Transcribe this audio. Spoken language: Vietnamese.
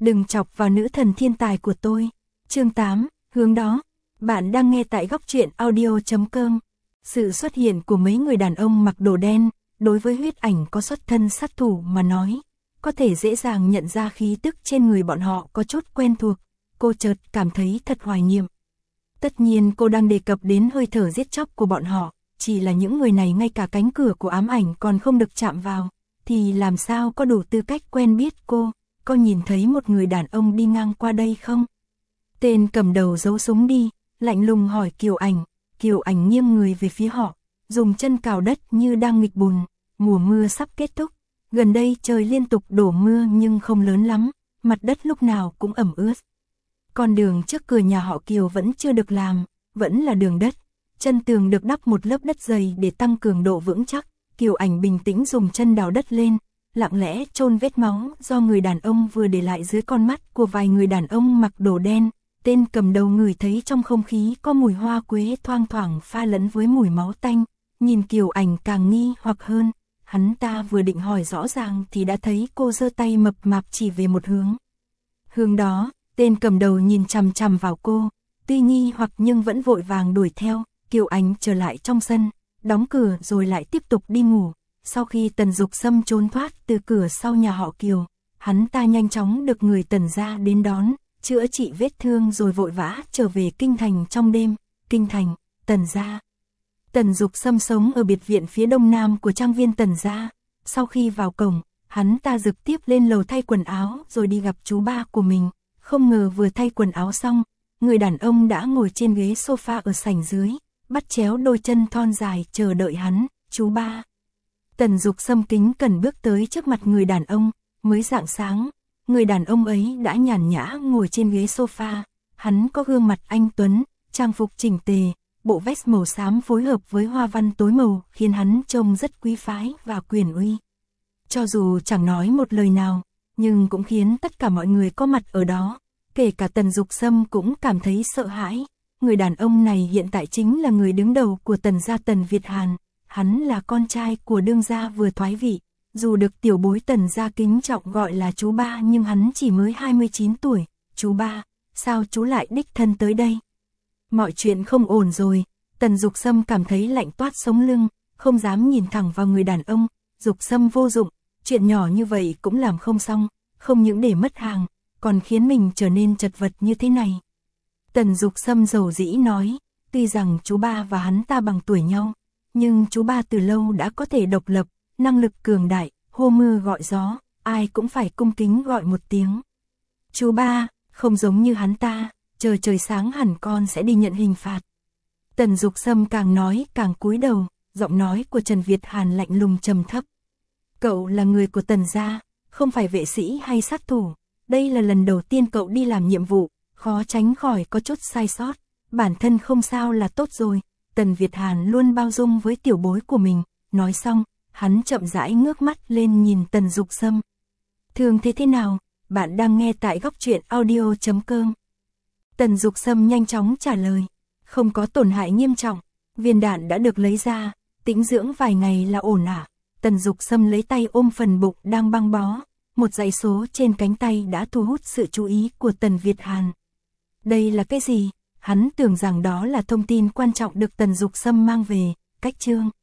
đừng chọc vào nữ thần thiên tài của tôi. Chương 8, hướng đó. Bạn đang nghe tại góc truyện audio.com. Sự xuất hiện của mấy người đàn ông mặc đồ đen, đối với huyết ảnh có xuất thân sát thủ mà nói, có thể dễ dàng nhận ra khí tức trên người bọn họ có chút quen thuộc. Cô chợt cảm thấy thật hoài niệm. Tất nhiên cô đang đề cập đến hơi thở giết chóc của bọn họ, chỉ là những người này ngay cả cánh cửa của ám ảnh còn không được chạm vào, thì làm sao có đủ tư cách quen biết cô. Có nhìn thấy một người đàn ông đi ngang qua đây không? Tên cầm đầu giấu súng đi, lạnh lùng hỏi Kiều Ảnh. Kiều Ảnh nghiêng người về phía họ, dùng chân cào đất như đang nghịch bùn. Mùa mưa sắp kết thúc, gần đây trời liên tục đổ mưa nhưng không lớn lắm, mặt đất lúc nào cũng ẩm ướt. Con đường trước cửa nhà họ Kiều vẫn chưa được làm, vẫn là đường đất. Chân tường được đắp một lớp đất dày để tăng cường độ vững chắc. Kiều Ảnh bình tĩnh dùng chân đào đất lên, lặng lẽ chôn vết máu do người đàn ông vừa để lại dưới con mắt của vài người đàn ông mặc đồ đen. Tên cầm đầu ngửi thấy trong không khí có mùi hoa quế thoang thoảng pha lẫn với mùi máu tanh, nhìn Kiều Ảnh càng nghi hoặc hơn. Hắn ta vừa định hỏi rõ ràng thì đã thấy cô giơ tay mập mạp chỉ về một hướng. Hướng đó, tên cầm đầu nhìn chằm chằm vào cô, tuy nghi hoặc nhưng vẫn vội vàng đuổi theo. Kiều Ảnh trở lại trong sân, đóng cửa rồi lại tiếp tục đi ngủ. Sau khi Tần Dục Sâm trốn thoát từ cửa sau nhà họ Kiều, hắn ta nhanh chóng được người Tần gia đến đón, chữa trị vết thương rồi vội vã trở về Kinh Thành trong đêm. Kinh Thành, Tần gia. Tần Dục Sâm sống ở biệt viện phía đông nam của trang viên Tần gia. Sau khi vào cổng, hắn ta trực tiếp lên lầu thay quần áo rồi đi gặp chú ba của mình. Không ngờ vừa thay quần áo xong, người đàn ông đã ngồi trên ghế sofa ở sảnh dưới, bắt chéo đôi chân thon dài chờ đợi hắn. Chú ba. Tần Dục Sâm kính cẩn bước tới trước mặt người đàn ông. Mới rạng sáng, người đàn ông ấy đã nhàn nhã ngồi trên ghế sofa. Hắn có gương mặt anh tuấn, trang phục chỉnh tề, bộ vest màu xám phối hợp với hoa văn tối màu khiến hắn trông rất quý phái và quyền uy. Cho dù chẳng nói một lời nào, nhưng cũng khiến tất cả mọi người có mặt ở đó, kể cả Tần Dục Sâm cũng cảm thấy sợ hãi. Người đàn ông này hiện tại chính là người đứng đầu của Tần gia Tần Việt Hàn. Hắn là con trai của đương gia vừa thoái vị, dù được tiểu bối Tần gia kính trọng gọi là chú ba nhưng hắn chỉ mới 29 tuổi. Chú ba, sao chú lại đích thân tới đây? Mọi chuyện không ổn rồi. Tần Dục Sâm cảm thấy lạnh toát sống lưng, không dám nhìn thẳng vào người đàn ông. Dục Sâm vô dụng, chuyện nhỏ như vậy cũng làm không xong, không những để mất hàng, còn khiến mình trở nên chật vật như thế này. Tần Dục Sâm dầu dĩ nói, tuy rằng chú ba và hắn ta bằng tuổi nhau, nhưng chú ba từ lâu đã có thể độc lập, năng lực cường đại, hô mưa gọi gió, ai cũng phải cung kính gọi một tiếng. Chú ba, không giống như hắn ta, chờ trời sáng hẳn con sẽ đi nhận hình phạt. Tần Dục Sâm càng nói càng cúi đầu, giọng nói của Trần Việt Hàn lạnh lùng trầm thấp. Cậu là người của Tần gia, không phải vệ sĩ hay sát thủ. Đây là lần đầu tiên cậu đi làm nhiệm vụ, khó tránh khỏi có chút sai sót. Bản thân không sao là tốt rồi. Tần Việt Hàn luôn bao dung với tiểu bối của mình. Nói xong, hắn chậm rãi ngước mắt lên nhìn Tần Dục Sâm. Thương thế nào? Bạn đang nghe tại góc truyện audio.com. Tần Dục Sâm nhanh chóng trả lời. Không có tổn hại nghiêm trọng. Viên đạn đã được lấy ra, tĩnh dưỡng vài ngày là ổn ạ. Tần Dục Sâm lấy tay ôm phần bụng đang băng bó. Một dãy số trên cánh tay đã thu hút sự chú ý của Tần Việt Hàn. Đây là cái gì? Hắn tưởng rằng đó là thông tin quan trọng được Tần Dục Sâm mang về. Cách chương.